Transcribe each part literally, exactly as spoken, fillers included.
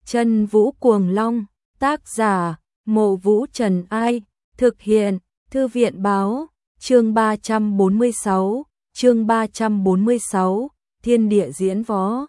Chân Vũ Cuồng Long, tác giả, Mộ Vũ Trần Ai, thực hiện, Thư viện Báo, chương ba trăm bốn mươi sáu, chương ba trăm bốn mươi sáu, Thiên Địa Diễn Võ.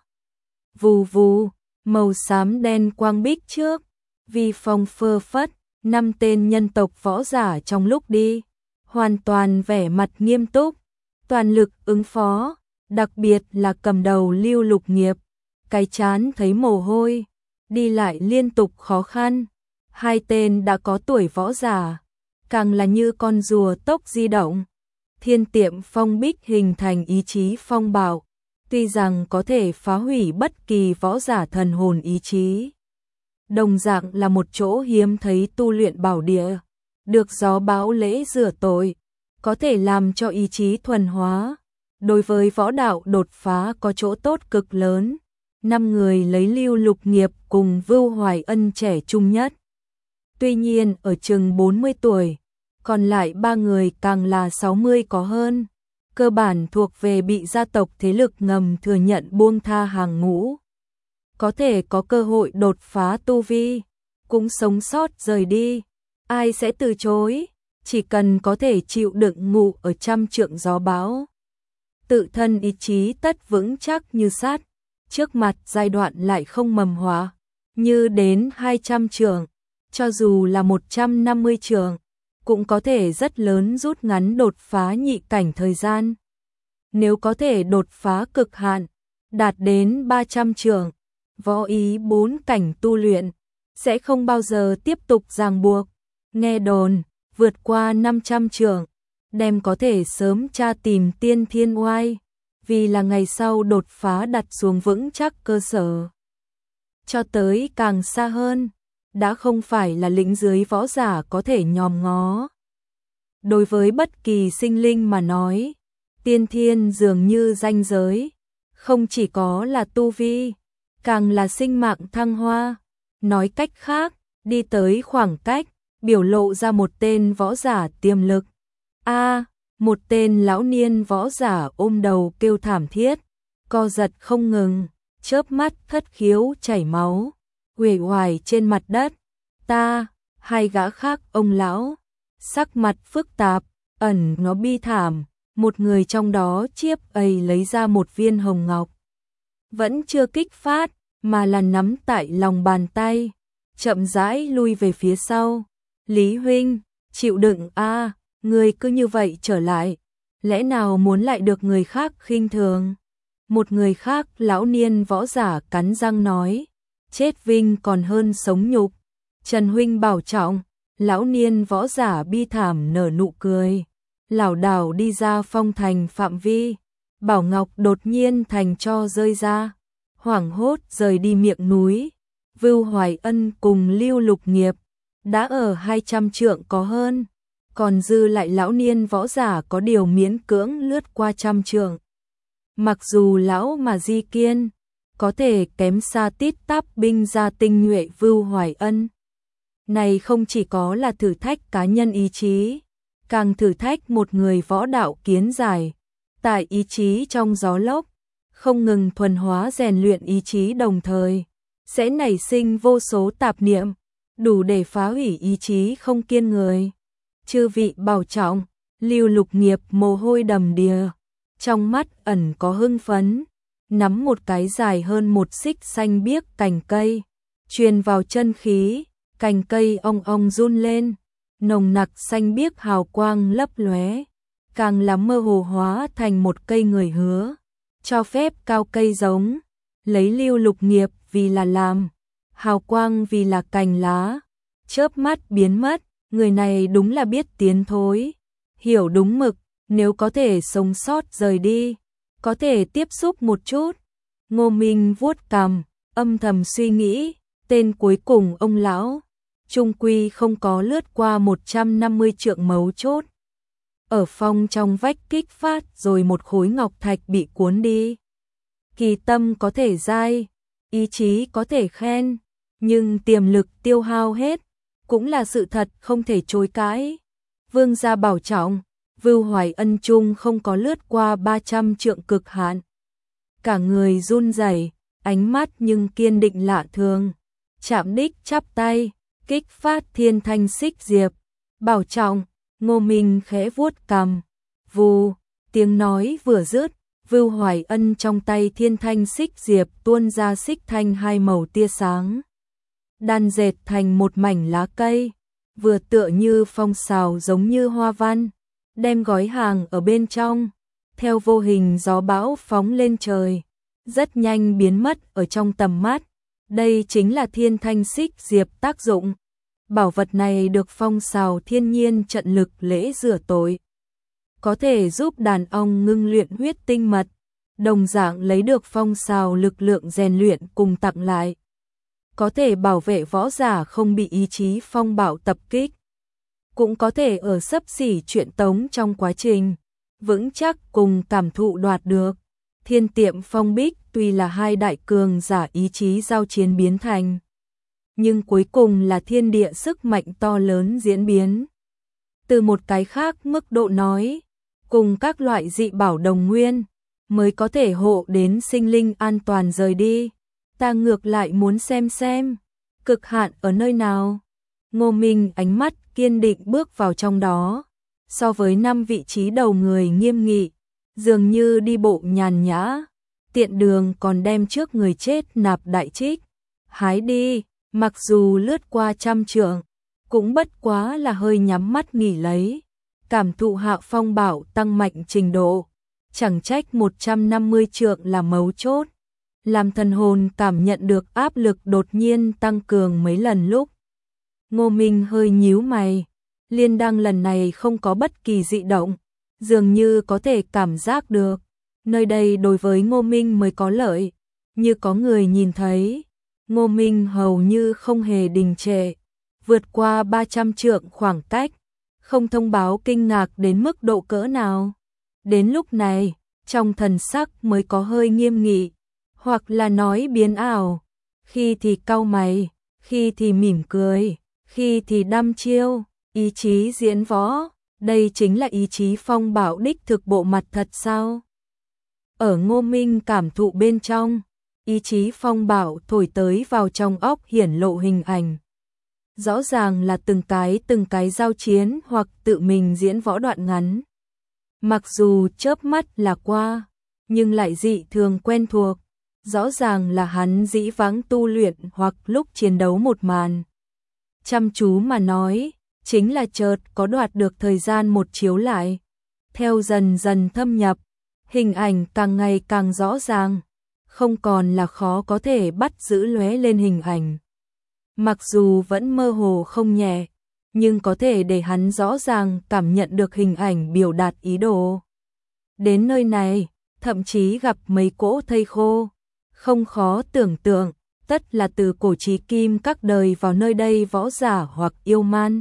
Vù vù, màu xám đen quang bích trước, vi phong phơ phất, năm tên nhân tộc võ giả trong lúc đi, hoàn toàn vẻ mặt nghiêm túc, toàn lực ứng phó, đặc biệt là cầm đầu Lưu Lục Nghiệp, cái chán thấy mồ hôi, đi lại liên tục khó khăn. Hai tên đã có tuổi võ giả, càng là như con rùa tốc di động. Thiên Tiệm Phong Bích hình thành ý chí phong bạo, tuy rằng có thể phá hủy bất kỳ võ giả thần hồn ý chí. Đồng dạng là một chỗ hiếm thấy tu luyện bảo địa, được gió bão lễ rửa tội, có thể làm cho ý chí thuần hóa. Đối với võ đạo đột phá có chỗ tốt cực lớn. Năm người lấy Lưu Lục Nghiệp cùng Vưu Hoài Ân trẻ trung nhất. Tuy nhiên ở chừng bốn mươi tuổi, còn lại ba người càng là sáu mươi có hơn, cơ bản thuộc về bị gia tộc thế lực ngầm thừa nhận buông tha hàng ngũ. Có thể có cơ hội đột phá tu vi, cũng sống sót rời đi, ai sẽ từ chối, chỉ cần có thể chịu đựng ngủ ở trăm trượng gió bão. Tự thân ý chí tất vững chắc như sắt, trước mặt giai đoạn lại không mầm hóa, như đến hai trăm trượng, cho dù là một trăm năm mươi trượng, cũng có thể rất lớn rút ngắn đột phá nhị cảnh thời gian. Nếu có thể đột phá cực hạn, đạt đến ba trăm trượng, võ ý bốn cảnh tu luyện, sẽ không bao giờ tiếp tục ràng buộc. Nghe đồn, vượt qua năm trăm trượng, đem có thể sớm tra tìm tiên thiên oai, vì là ngày sau đột phá đặt xuống vững chắc cơ sở. Cho tới càng xa hơn, đã không phải là lĩnh dưới võ giả có thể nhòm ngó. Đối với bất kỳ sinh linh mà nói, tiên thiên dường như ranh giới, không chỉ có là tu vi, càng là sinh mạng thăng hoa. Nói cách khác, đi tới khoảng cách, biểu lộ ra một tên võ giả tiềm lực. A, một tên lão niên võ giả ôm đầu kêu thảm thiết, co giật không ngừng, chớp mắt thất khiếu chảy máu, uể oải trên mặt đất. Ta, hai gã khác ông lão, sắc mặt phức tạp, ẩn nó bi thảm, một người trong đó chiếp ầy lấy ra một viên hồng ngọc. Vẫn chưa kích phát, mà là nắm tại lòng bàn tay, chậm rãi lui về phía sau. Lý huynh, chịu đựng a, người cứ như vậy trở lại, lẽ nào muốn lại được người khác khinh thường? Một người khác lão niên võ giả cắn răng nói, chết vinh còn hơn sống nhục. Trần huynh bảo trọng, lão niên võ giả bi thảm nở nụ cười, lảo đảo đi ra phong thành phạm vi. Bảo ngọc đột nhiên thành tro rơi ra, hoảng hốt rời đi miệng núi. Vưu Hoài Ân cùng Lưu Lục Nghiệp đã ở hai trăm trượng có hơn, còn dư lại lão niên võ giả có điều miễn cưỡng lướt qua trăm trượng. Mặc dù lão mà di kiên, có thể kém xa tít tắp binh gia tinh nhuệ Vưu Hoài Ân. Này không chỉ có là thử thách cá nhân ý chí, càng thử thách một người võ đạo kiến giải, tại ý chí trong gió lốc, không ngừng thuần hóa rèn luyện ý chí đồng thời, sẽ nảy sinh vô số tạp niệm, đủ để phá hủy ý chí không kiên người. Chư vị bảo trọng, Lưu Lục Nghiệp mồ hôi đầm đìa, trong mắt ẩn có hưng phấn, nắm một cái dài hơn một xích xanh biếc cành cây, truyền vào chân khí, cành cây ong ong run lên, nồng nặc xanh biếc hào quang lấp lóe, càng lắm mơ hồ hóa thành một cây người hứa, cho phép cao cây giống, lấy Lưu Lục Nghiệp vì là làm, hào quang vì là cành lá, chớp mắt biến mất. Người này đúng là biết tiến thối, hiểu đúng mực, nếu có thể sống sót rời đi, có thể tiếp xúc một chút. Ngô Minh vuốt cằm, âm thầm suy nghĩ, tên cuối cùng ông lão, trung quy không có lướt qua một trăm năm mươi trượng mấu chốt. Ở phong trong vách kích phát rồi một khối ngọc thạch bị cuốn đi. Kỳ tâm có thể dai, ý chí có thể khen, nhưng tiềm lực tiêu hao hết, cũng là sự thật không thể chối cãi. Vương gia bảo trọng, Vưu Hoài Ân trung không có lướt qua ba trăm trượng cực hạn. Cả người run rẩy, ánh mắt nhưng kiên định lạ thường. chạm đích chắp tay, kích phát thiên thanh xích diệp, bảo trọng. Ngô Minh khẽ vuốt cằm, vù, tiếng nói vừa dứt, Vưu Hoài Ân trong tay thiên thanh xích diệp tuôn ra xích thanh hai màu tia sáng, đan dệt thành một mảnh lá cây, vừa tựa như phong sào giống như hoa văn, đem gói hàng ở bên trong, theo vô hình gió bão phóng lên trời, rất nhanh biến mất ở trong tầm mắt. Đây chính là thiên thanh xích diệp tác dụng. Bảo vật này được phong sào thiên nhiên trận lực lễ rửa tội, có thể giúp đàn ong ngưng luyện huyết tinh mật, đồng dạng lấy được phong sào lực lượng rèn luyện cùng tặng lại, có thể bảo vệ võ giả không bị ý chí phong bạo tập kích, cũng có thể ở xấp xỉ truyện tống trong quá trình vững chắc cùng cảm thụ đoạt được. Thiên tiệm phong bích tuy là hai đại cường giả ý chí giao chiến biến thành, nhưng cuối cùng là thiên địa sức mạnh to lớn diễn biến. Từ một cái khác mức độ nói, cùng các loại dị bảo đồng nguyên, mới có thể hộ đến sinh linh an toàn rời đi. Ta ngược lại muốn xem xem, cực hạn ở nơi nào. Ngô Minh ánh mắt kiên định bước vào trong đó, so với năm vị trí đầu người nghiêm nghị, dường như đi bộ nhàn nhã, tiện đường còn đem trước người chết nạp đại trích, hái đi. Mặc dù lướt qua trăm trượng, cũng bất quá là hơi nhắm mắt nghỉ lấy, cảm thụ hạ phong bảo tăng mạnh trình độ, chẳng trách một trăm năm mươi trượng là mấu chốt, làm thần hồn cảm nhận được áp lực đột nhiên tăng cường mấy lần lúc. Ngô Minh hơi nhíu mày, liên đăng lần này không có bất kỳ dị động, dường như có thể cảm giác được, nơi đây đối với Ngô Minh mới có lợi, như có người nhìn thấy. Ngô Minh hầu như không hề đình trệ, vượt qua ba trăm trượng khoảng cách, không thông báo kinh ngạc đến mức độ cỡ nào. Đến lúc này, trong thần sắc mới có hơi nghiêm nghị, hoặc là nói biến ảo, khi thì cau mày, khi thì mỉm cười, khi thì đăm chiêu, ý chí diễn võ, đây chính là ý chí phong bảo đích thực bộ mặt thật sao? Ở Ngô Minh cảm thụ bên trong, ý chí phong bảo thổi tới vào trong óc hiển lộ hình ảnh. Rõ ràng là từng cái từng cái giao chiến hoặc tự mình diễn võ đoạn ngắn. Mặc dù chớp mắt là qua, nhưng lại dị thường quen thuộc. Rõ ràng là hắn dĩ vãng tu luyện hoặc lúc chiến đấu một màn. Chăm chú mà nói, chính là chợt có đoạt được thời gian một chiếu lại. Theo dần dần thâm nhập, hình ảnh càng ngày càng rõ ràng, không còn là khó có thể bắt giữ lóe lên hình ảnh. Mặc dù vẫn mơ hồ không nhẹ, nhưng có thể để hắn rõ ràng cảm nhận được hình ảnh biểu đạt ý đồ. Đến nơi này, thậm chí gặp mấy cỗ thây khô, không khó tưởng tượng, tất là từ cổ chí kim các đời vào nơi đây võ giả hoặc yêu man.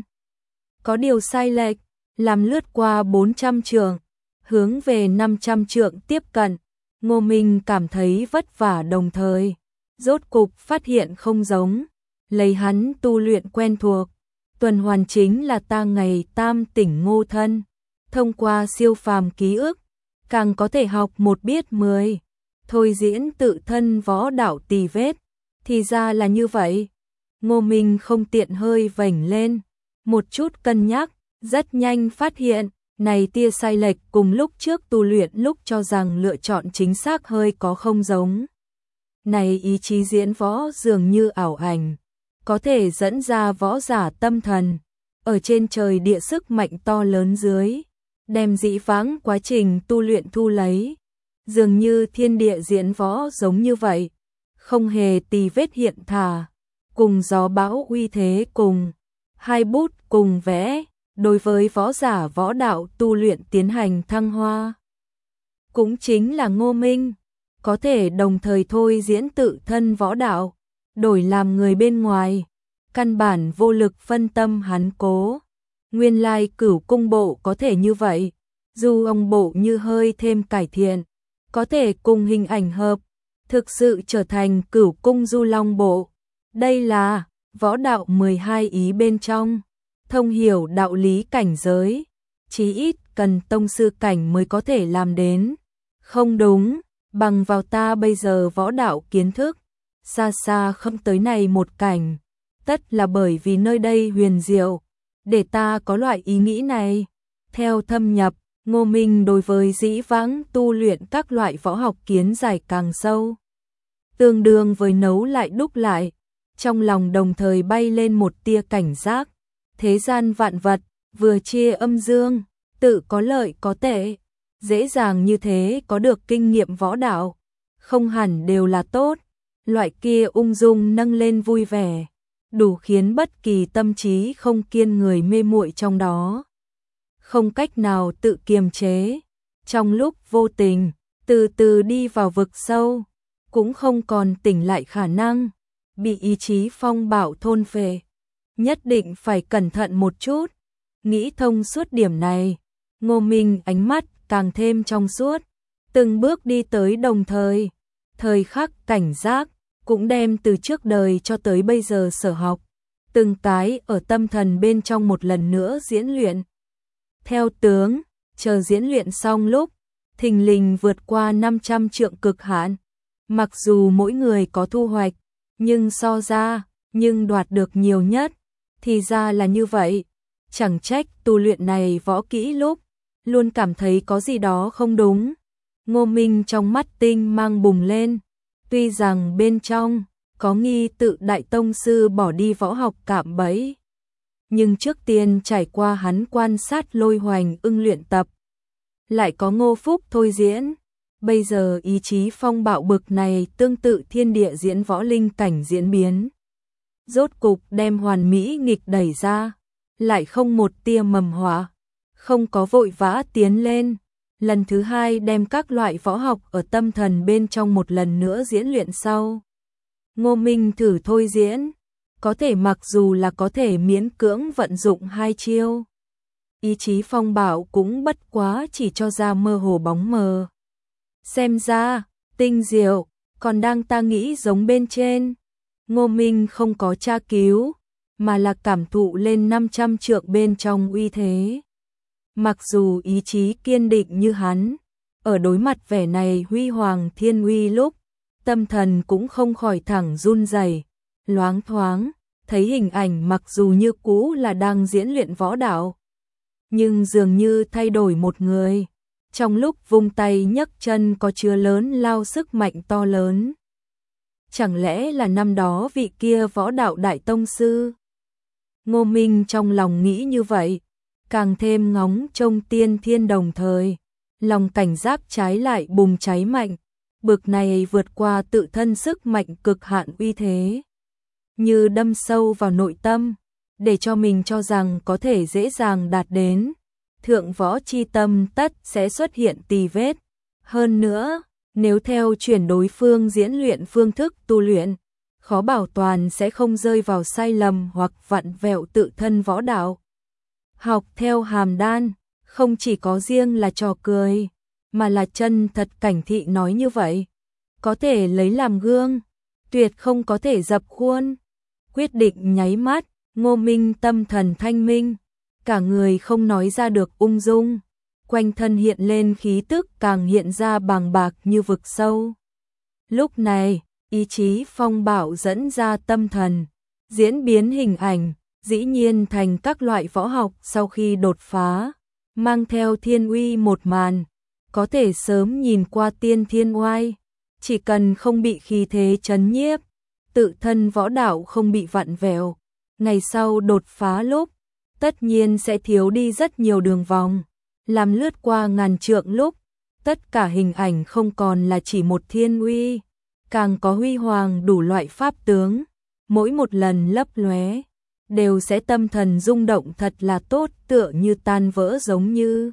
Có điều sai lệch, làm lướt qua bốn trăm trượng, hướng về năm trăm trượng tiếp cận, Ngô Minh cảm thấy vất vả đồng thời, rốt cục phát hiện không giống, lấy hắn tu luyện quen thuộc, tuần hoàn chính là ta ngày tam tỉnh ngô thân, thông qua siêu phàm ký ức, càng có thể học một biết mười, thôi diễn tự thân võ đạo tì vết, thì ra là như vậy. Ngô Minh không tiện hơi vểnh lên, một chút cân nhắc, rất nhanh phát hiện, này tia sai lệch cùng lúc trước tu luyện lúc cho rằng lựa chọn chính xác hơi có không giống. Này ý chí diễn võ dường như ảo ảnh, có thể dẫn ra võ giả tâm thần, ở trên trời địa sức mạnh to lớn dưới, đem dĩ vãng quá trình tu luyện thu lấy, dường như thiên địa diễn võ giống như vậy, không hề tì vết hiện thả, cùng gió bão uy thế cùng, hai bút cùng vẽ, đối với võ giả võ đạo tu luyện tiến hành thăng hoa. Cũng chính là Ngô Minh, có thể đồng thời thôi diễn tự thân võ đạo, đổi làm người bên ngoài, căn bản vô lực phân tâm hắn cố. Nguyên lai Cửu Cung bộ có thể như vậy, dù ông bộ như hơi thêm cải thiện, có thể cùng hình ảnh hợp, thực sự trở thành Cửu Cung Du Long bộ. Đây là võ đạo mười hai ý bên trong, thông hiểu đạo lý cảnh giới, chí ít cần tông sư cảnh mới có thể làm đến. Không đúng, bằng vào ta bây giờ võ đạo kiến thức, xa xa không tới này một cảnh, tất là bởi vì nơi đây huyền diệu, để ta có loại ý nghĩ này. Theo thâm nhập, Ngô Minh đối với dĩ vãng tu luyện các loại võ học kiến giải càng sâu. Tương đương với nấu lại đúc lại, trong lòng đồng thời bay lên một tia cảnh giác. Thế gian vạn vật, vừa chia âm dương, tự có lợi có tệ. Dễ dàng như thế có được kinh nghiệm võ đạo, không hẳn đều là tốt. Loại kia ung dung nâng lên vui vẻ, đủ khiến bất kỳ tâm trí không kiên người mê muội trong đó. Không cách nào tự kiềm chế, trong lúc vô tình, từ từ đi vào vực sâu, cũng không còn tỉnh lại khả năng, bị ý chí phong bạo thôn phệ. Nhất định phải cẩn thận một chút, nghĩ thông suốt điểm này, Ngô Minh ánh mắt càng thêm trong suốt, từng bước đi tới đồng thời, thời khắc cảnh giác, cũng đem từ trước đời cho tới bây giờ sở học, từng cái ở tâm thần bên trong một lần nữa diễn luyện. Theo tướng, chờ diễn luyện xong lúc, thình lình vượt qua năm trăm trượng cực hạn. Mặc dù mỗi người có thu hoạch, nhưng so ra, nhưng đoạt được nhiều nhất, thì ra là như vậy. Chẳng trách tu luyện này võ kỹ lúc, luôn cảm thấy có gì đó không đúng. Ngô Minh trong mắt tinh mang bùng lên, tuy rằng bên trong, có nghi tự đại tông sư bỏ đi võ học cạm bẫy. Nhưng trước tiên trải qua hắn quan sát Lôi Hoành Ưng luyện tập, lại có Ngô Phúc thôi diễn, bây giờ ý chí phong bạo bực này tương tự thiên địa diễn võ linh cảnh diễn biến. Rốt cục đem hoàn mỹ nghịch đẩy ra, lại không một tia mầm họa, không có vội vã tiến lên. Lần thứ hai đem các loại võ học ở tâm thần bên trong một lần nữa diễn luyện sau. Ngô Minh thử thôi diễn, có thể mặc dù là có thể miễn cưỡng vận dụng hai chiêu. Ý chí phong bạo cũng bất quá chỉ cho ra mơ hồ bóng mờ. Xem ra, tinh diệu, còn đang ta nghĩ giống bên trên. Ngô Minh không có tra cứu, mà là cảm thụ lên năm trăm trượng bên trong uy thế. Mặc dù ý chí kiên định như hắn, ở đối mặt vẻ này huy hoàng thiên uy lúc, tâm thần cũng không khỏi thẳng run rẩy, loáng thoáng, thấy hình ảnh mặc dù như cũ là đang diễn luyện võ đạo, nhưng dường như thay đổi một người, trong lúc vung tay nhấc chân có chứa lớn lao sức mạnh to lớn. Chẳng lẽ là năm đó vị kia võ đạo đại tông sư? Ngô Minh trong lòng nghĩ như vậy, càng thêm ngóng trông tiên thiên đồng thời, lòng cảnh giác trái lại bùng cháy mạnh, bực này vượt qua tự thân sức mạnh cực hạn uy thế, như đâm sâu vào nội tâm, để cho mình cho rằng có thể dễ dàng đạt đến, thượng võ chi tâm tất sẽ xuất hiện tì vết. Hơn nữa, nếu theo chuyển đối phương diễn luyện phương thức tu luyện, khó bảo toàn sẽ không rơi vào sai lầm hoặc vặn vẹo tự thân võ đạo. Học theo Hàm Đan, không chỉ có riêng là trò cười, mà là chân thật. Cảnh Thị nói như vậy, có thể lấy làm gương, tuyệt không có thể dập khuôn. Quyết định nháy mắt, Ngô Minh tâm thần thanh minh, cả người không nói ra được ung dung, quanh thân hiện lên khí tức càng hiện ra bàng bạc như vực sâu. Lúc này, ý chí phong bạo dẫn ra tâm thần, diễn biến hình ảnh, dĩ nhiên thành các loại võ học sau khi đột phá, mang theo thiên uy một màn, có thể sớm nhìn qua tiên thiên oai, chỉ cần không bị khí thế chấn nhiếp, tự thân võ đạo không bị vặn vẹo, ngày sau đột phá lúc, tất nhiên sẽ thiếu đi rất nhiều đường vòng, làm lướt qua ngàn trượng lúc, tất cả hình ảnh không còn là chỉ một thiên uy, càng có huy hoàng đủ loại pháp tướng, mỗi một lần lấp lóe, đều sẽ tâm thần rung động thật là tốt, tựa như tan vỡ giống như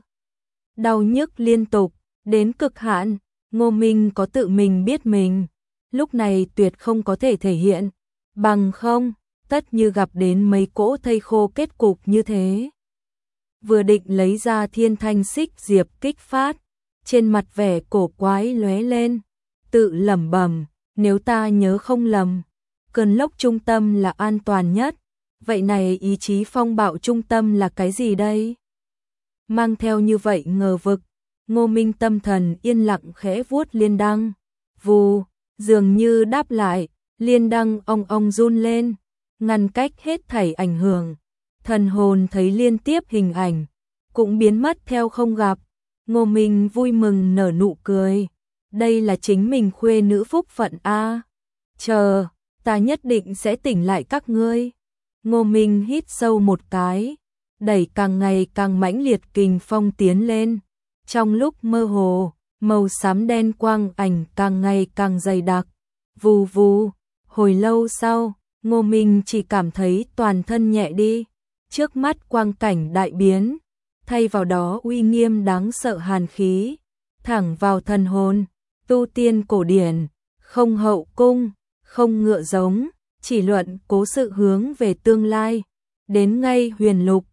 đau nhức liên tục, đến cực hạn. Ngô Minh có tự mình biết mình, lúc này tuyệt không có thể thể hiện, bằng không, tất như gặp đến mấy cỗ thây khô kết cục như thế. Vừa định lấy ra thiên thanh xích diệp kích phát, trên mặt vẻ cổ quái lóe lên, tự lẩm bẩm, nếu ta nhớ không lầm, cơn lốc trung tâm là an toàn nhất, vậy này ý chí phong bạo trung tâm là cái gì đây? Mang theo như vậy ngờ vực, Ngô Minh tâm thần yên lặng khẽ vuốt liên đăng, vù, dường như đáp lại, liên đăng ong ong run lên, ngăn cách hết thảy ảnh hưởng. Thần hồn thấy liên tiếp hình ảnh, cũng biến mất theo không gặp. Ngô Minh vui mừng nở nụ cười. Đây là chính mình khuê nữ phúc phận a. Chờ, ta nhất định sẽ tỉnh lại các ngươi. Ngô Minh hít sâu một cái, đẩy càng ngày càng mãnh liệt kình phong tiến lên. Trong lúc mơ hồ, màu xám đen quang ảnh càng ngày càng dày đặc. Vù vù, hồi lâu sau, Ngô Minh chỉ cảm thấy toàn thân nhẹ đi. Trước mắt quang cảnh đại biến, thay vào đó uy nghiêm đáng sợ hàn khí, thẳng vào thần hồn. Tu tiên cổ điển, không hậu cung, không ngựa giống, chỉ luận cố sự hướng về tương lai. Đến ngay huyền lục,